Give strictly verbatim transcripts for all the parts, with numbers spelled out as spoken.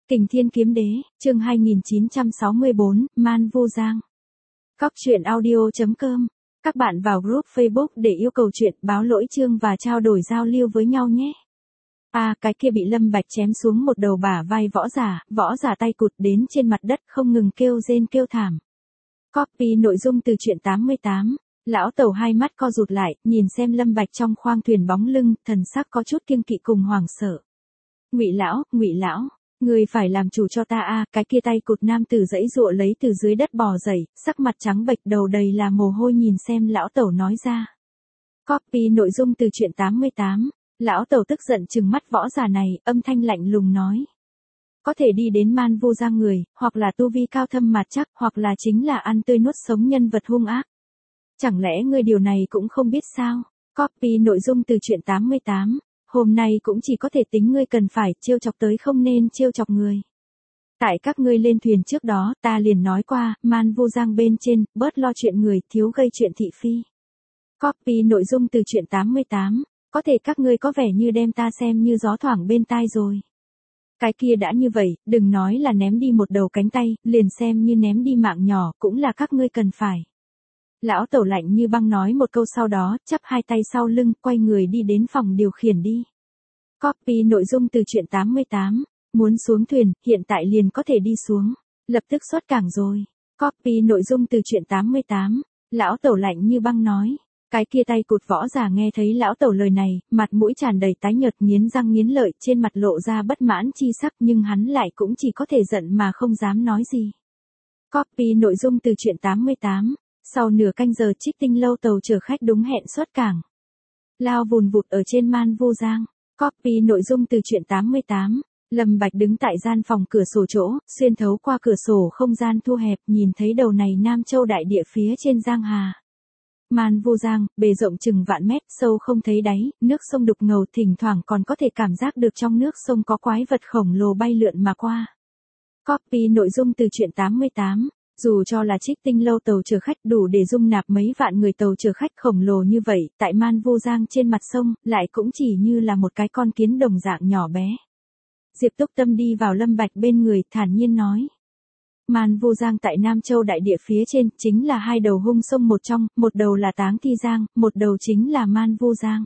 Kình Thiên Kiếm Đế, chương hai nghìn chín trăm sáu mươi tư, Man Vu Giang. Cóc truyện audio chấm com. Các bạn vào group Facebook để yêu cầu chuyện, báo lỗi chương và trao đổi giao lưu với nhau nhé. À, cái kia bị Lâm Bạch chém xuống một đầu bả vai võ giả, võ giả tay cụt đến trên mặt đất không ngừng kêu rên kêu thảm. Copy nội dung từ truyện tám mươi tám. Lão Tẩu hai mắt co rụt lại, nhìn xem Lâm Bạch trong khoang thuyền bóng lưng, thần sắc có chút kiêng kỵ cùng hoảng sợ. Ngụy lão, Ngụy lão, người phải làm chủ cho ta a, à, cái kia tay cụt nam tử giãy giụa lấy từ dưới đất bò dậy, sắc mặt trắng bệch đầu đầy là mồ hôi nhìn xem lão Tẩu nói ra. Copy nội dung từ truyện tám mươi tám. Lão Tẩu tức giận trừng mắt võ giả này, âm thanh lạnh lùng nói. Có thể đi đến Man Vu Giang người, hoặc là tu vi cao thâm mạt chắc, hoặc là chính là ăn tươi nuốt sống nhân vật hung ác. Chẳng lẽ ngươi điều này cũng không biết sao? Copy nội dung từ truyện tám mươi tám. Hôm nay cũng chỉ có thể tính ngươi cần phải trêu chọc tới không nên trêu chọc người. Tại các ngươi lên thuyền trước đó, ta liền nói qua, Man Vu Giang bên trên, bớt lo chuyện người, thiếu gây chuyện thị phi. Copy nội dung từ truyện tám mươi tám. Có thể các ngươi có vẻ như đem ta xem như gió thoảng bên tai rồi. Cái kia đã như vậy, đừng nói là ném đi một đầu cánh tay, liền xem như ném đi mạng nhỏ, cũng là các ngươi cần phải. Lão Tẩu lạnh như băng nói một câu sau đó, chắp hai tay sau lưng, quay người đi đến phòng điều khiển đi. Copy nội dung từ truyện tám mươi tám. Muốn xuống thuyền, hiện tại liền có thể đi xuống. Lập tức xuất cảng rồi. Copy nội dung từ truyện tám mươi tám. Lão Tẩu lạnh như băng nói. Cái kia tay cụt võ giả nghe thấy lão Tẩu lời này, mặt mũi tràn đầy tái nhợt nghiến răng nghiến lợi, trên mặt lộ ra bất mãn chi sắc nhưng hắn lại cũng chỉ có thể giận mà không dám nói gì. Copy nội dung từ truyện tám mươi tám. Sau nửa canh giờ Trích Tinh lâu tàu chở khách đúng hẹn xuất cảng. Lao vùn vụt ở trên Man Vu Giang. Copy nội dung từ truyện tám mươi tám. Lâm Bạch đứng tại gian phòng cửa sổ chỗ, xuyên thấu qua cửa sổ không gian thu hẹp, nhìn thấy đầu này Nam Châu đại địa phía trên Giang Hà. Man Vu Giang, bề rộng chừng vạn mét, sâu không thấy đáy, nước sông đục ngầu, thỉnh thoảng còn có thể cảm giác được trong nước sông có quái vật khổng lồ bay lượn mà qua. Copy nội dung từ truyện tám mươi tám. Dù cho là Trích Tinh lâu tàu chở khách đủ để dung nạp mấy vạn người tàu chở khách khổng lồ như vậy, tại Man Vu Giang trên mặt sông, lại cũng chỉ như là một cái con kiến đồng dạng nhỏ bé. Diệp Túc Tâm đi vào Lâm Bạch bên người, thản nhiên nói. Man Vu Giang tại Nam Châu đại địa phía trên, chính là hai đầu hung sông một trong, một đầu là Táng Thi Giang, một đầu chính là Man Vu Giang.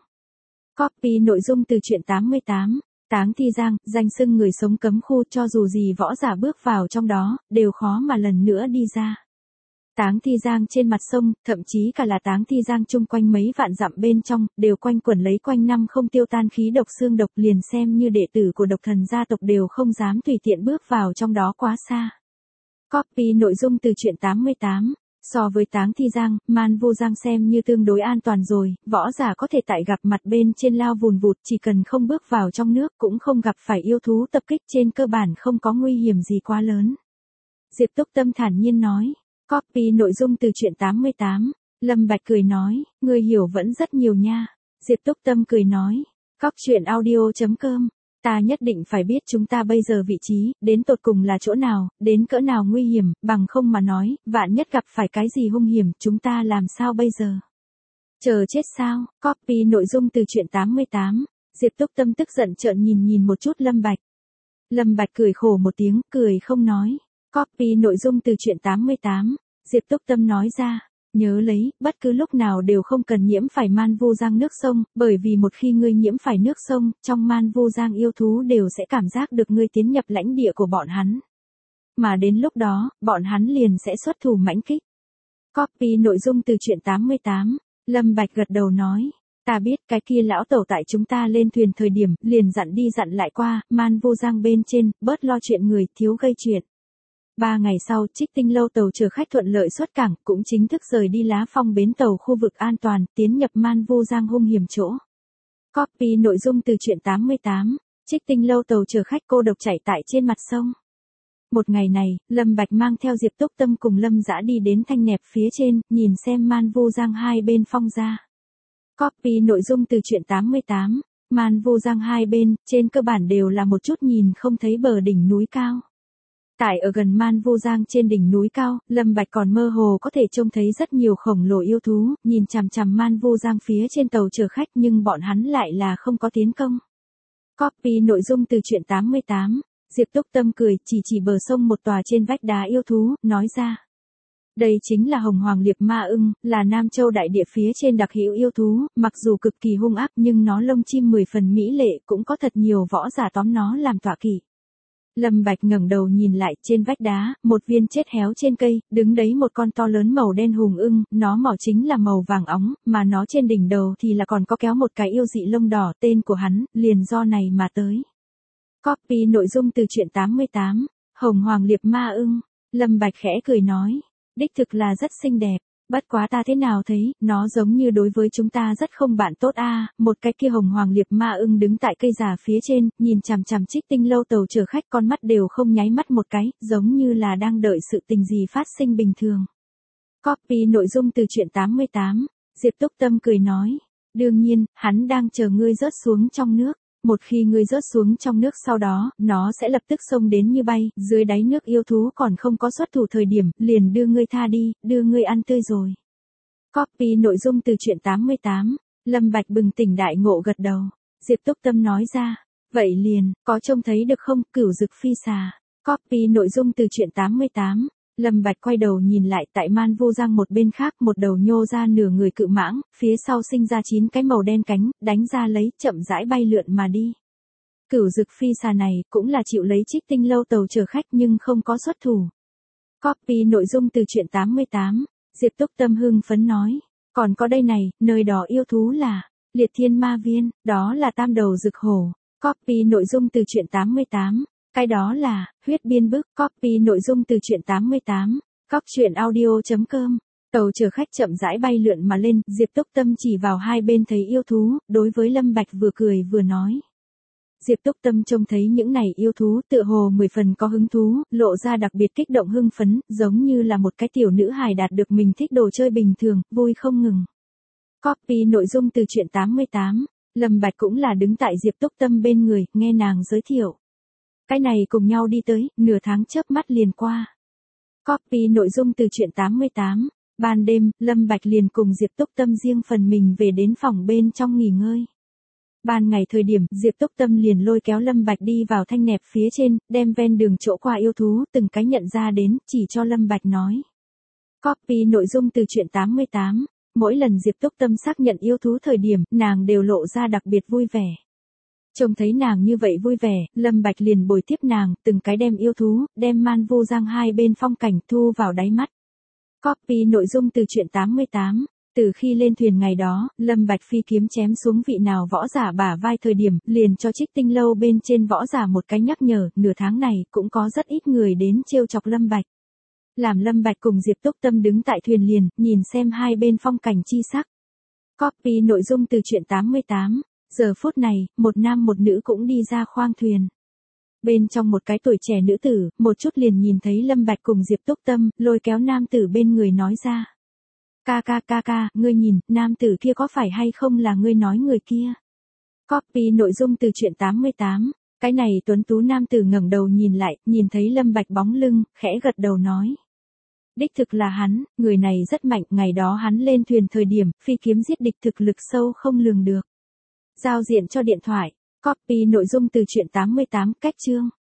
Copy nội dung từ truyện tám mươi tám. Táng Thi Giang, danh xưng người sống cấm khu, cho dù gì võ giả bước vào trong đó, đều khó mà lần nữa đi ra. Táng Thi Giang trên mặt sông, thậm chí cả là Táng Thi Giang chung quanh mấy vạn dặm bên trong, đều quanh quẩn lấy quanh năm không tiêu tan khí độc xương độc, liền xem như đệ tử của độc thần gia tộc đều không dám tùy tiện bước vào trong đó quá xa. Copy nội dung từ truyện tám mươi tám. So với Táng Thi Giang, Man Vu Giang xem như tương đối an toàn rồi, võ giả có thể tại gặp mặt bên trên lao vùn vụt, chỉ cần không bước vào trong nước cũng không gặp phải yêu thú tập kích, trên cơ bản không có nguy hiểm gì quá lớn. Diệp Túc Tâm thản nhiên nói. Copy nội dung từ truyện tám mươi tám. Lâm Bạch cười nói, người hiểu vẫn rất nhiều nha. Diệp Túc Tâm cười nói. Cóc truyện audio chấm com. Ta nhất định phải biết chúng ta bây giờ vị trí, đến tột cùng là chỗ nào, đến cỡ nào nguy hiểm, bằng không mà nói, vạn nhất gặp phải cái gì hung hiểm, chúng ta làm sao bây giờ? Chờ chết sao? Copy nội dung từ truyện tám mươi tám. Diệp Túc Tâm tức giận trợn nhìn nhìn một chút Lâm Bạch. Lâm Bạch cười khổ một tiếng, cười không nói. Copy nội dung từ truyện tám mươi tám. Diệp Túc Tâm nói ra. Nhớ lấy, bất cứ lúc nào đều không cần nhiễm phải Man Vu Giang nước sông, bởi vì một khi ngươi nhiễm phải nước sông, trong Man Vu Giang yêu thú đều sẽ cảm giác được ngươi tiến nhập lãnh địa của bọn hắn. Mà đến lúc đó, bọn hắn liền sẽ xuất thủ mãnh kích. Copy nội dung từ truyện tám mươi tám. Lâm Bạch gật đầu nói. Ta biết cái kia lão Tẩu tại chúng ta lên thuyền thời điểm, liền dặn đi dặn lại qua, Man Vu Giang bên trên, bớt lo chuyện người, thiếu gây chuyện. Ba ngày sau, Trích Tinh lâu tàu chở khách thuận lợi xuất cảng, cũng chính thức rời đi Lá Phong bến tàu khu vực an toàn, tiến nhập Man Vu Giang hung hiểm chỗ. Copy nội dung từ truyện tám mươi tám. Trích Tinh lâu tàu chở khách cô độc chạy tại trên mặt sông. Một ngày này, Lâm Bạch mang theo Diệp Túc Tâm cùng Lâm Dã đi đến Thanh Nẹp phía trên, nhìn xem Man Vu Giang hai bên phong ra. Copy nội dung từ truyện tám mươi tám. Man Vu Giang hai bên, trên cơ bản đều là một chút nhìn không thấy bờ đỉnh núi cao. Tại ở gần Man Vu Giang trên đỉnh núi cao, Lâm Bạch còn mơ hồ có thể trông thấy rất nhiều khổng lồ yêu thú, nhìn chằm chằm Man Vu Giang phía trên tàu chở khách nhưng bọn hắn lại là không có tiến công. Copy nội dung từ truyện tám mươi tám. Diệp Túc Tâm cười, chỉ chỉ bờ sông một tòa trên vách đá yêu thú, nói ra. Đây chính là Hồng Hoàng Liệp Ma ưng, là Nam Châu đại địa phía trên đặc hữu yêu thú, mặc dù cực kỳ hung ác nhưng nó lông chim mười phần mỹ lệ, cũng có thật nhiều võ giả tóm nó làm tọa kỵ. Lâm Bạch ngẩng đầu nhìn lại, trên vách đá, một viên chết héo trên cây, đứng đấy một con to lớn màu đen hùng ưng, nó mỏ chính là màu vàng óng, mà nó trên đỉnh đầu thì là còn có kéo một cái yêu dị lông đỏ, tên của hắn, liền do này mà tới. Copy nội dung từ truyện tám mươi tám, Hồng Hoàng Liệp Ma ưng. Lâm Bạch khẽ cười nói, đích thực là rất xinh đẹp, bất quá ta thế nào thấy, nó giống như đối với chúng ta rất không bạn tốt a. À. Một cái kia Hồng Hoàng Liệp Ma ưng đứng tại cây già phía trên, nhìn chằm chằm Trích Tinh lâu tàu chở khách, con mắt đều không nháy mắt một cái, giống như là đang đợi sự tình gì phát sinh bình thường. Copy nội dung từ truyện tám mươi tám, Diệp Túc Tâm cười nói, đương nhiên, hắn đang chờ ngươi rớt xuống trong nước. Một khi ngươi rớt xuống trong nước sau đó, nó sẽ lập tức xông đến như bay, dưới đáy nước yêu thú còn không có xuất thủ thời điểm, liền đưa ngươi tha đi, đưa ngươi ăn tươi rồi. Copy nội dung từ truyện tám mươi tám, Lâm Bạch bừng tỉnh đại ngộ gật đầu. Diệp Túc Tâm nói ra, vậy liền, có trông thấy được không, cửu dực phi xà. Copy nội dung từ truyện tám mươi tám. Lâm Bạch quay đầu nhìn lại, tại Man Vu Giang một bên khác, một đầu nhô ra nửa người cự mãng, phía sau sinh ra chín cái màu đen cánh, đánh ra lấy, chậm rãi bay lượn mà đi. Cửu dực phi xà này, cũng là chịu lấy Trích Tinh lâu tàu chở khách nhưng không có xuất thủ. Copy nội dung từ truyện tám mươi tám, Diệp Túc Tâm hưng phấn nói, còn có đây này, nơi đó yêu thú là, Liệt Thiên Ma Viên, đó là tam đầu dực hổ. Copy nội dung từ truyện tám mươi tám. Cái đó là, huyết biên bức. Copy nội dung từ truyện tám mươi tám, cóc truyện audio chấm com. Tàu chở khách chậm rãi bay lượn mà lên, Diệp Túc Tâm chỉ vào hai bên thấy yêu thú, đối với Lâm Bạch vừa cười vừa nói. Diệp Túc Tâm trông thấy những này yêu thú tựa hồ mười phần có hứng thú, lộ ra đặc biệt kích động hưng phấn, giống như là một cái tiểu nữ hài đạt được mình thích đồ chơi bình thường, vui không ngừng. Copy nội dung từ truyện tám mươi tám, Lâm Bạch cũng là đứng tại Diệp Túc Tâm bên người, nghe nàng giới thiệu. Cái này cùng nhau đi tới, nửa tháng chớp mắt liền qua. Copy nội dung từ truyện tám mươi tám, ban đêm, Lâm Bạch liền cùng Diệp Túc Tâm riêng phần mình về đến phòng bên trong nghỉ ngơi. Ban ngày thời điểm, Diệp Túc Tâm liền lôi kéo Lâm Bạch đi vào thanh nẹp phía trên, đem ven đường chỗ qua yêu thú, từng cái nhận ra đến, chỉ cho Lâm Bạch nói. Copy nội dung từ truyện tám mươi tám, mỗi lần Diệp Túc Tâm xác nhận yêu thú thời điểm, nàng đều lộ ra đặc biệt vui vẻ. Trông thấy nàng như vậy vui vẻ, Lâm Bạch liền bồi tiếp nàng, từng cái đem yêu thú, đem Man Vu Giang hai bên phong cảnh thu vào đáy mắt. Copy nội dung từ truyện tám mươi tám, từ khi lên thuyền ngày đó, Lâm Bạch phi kiếm chém xuống vị nào võ giả bả vai thời điểm, liền cho Trích Tinh lâu bên trên võ giả một cái nhắc nhở, nửa tháng này, cũng có rất ít người đến trêu chọc Lâm Bạch. Làm Lâm Bạch cùng Diệp Túc Tâm đứng tại thuyền liền, nhìn xem hai bên phong cảnh chi sắc. Copy nội dung từ truyện tám mươi tám. Giờ phút này, một nam một nữ cũng đi ra khoang thuyền. Bên trong một cái tuổi trẻ nữ tử, một chút liền nhìn thấy Lâm Bạch cùng Diệp Túc Tâm, lôi kéo nam tử bên người nói ra. Ca ca ca ca, ngươi nhìn, nam tử kia có phải hay không là ngươi nói người kia? Copy nội dung từ truyện tám mươi tám, cái này tuấn tú nam tử ngẩng đầu nhìn lại, nhìn thấy Lâm Bạch bóng lưng, khẽ gật đầu nói. Đích thực là hắn, người này rất mạnh, ngày đó hắn lên thuyền thời điểm, phi kiếm giết địch thực lực sâu không lường được. Giao diện cho điện thoại, copy nội dung từ truyện tám mươi tám, cách chương.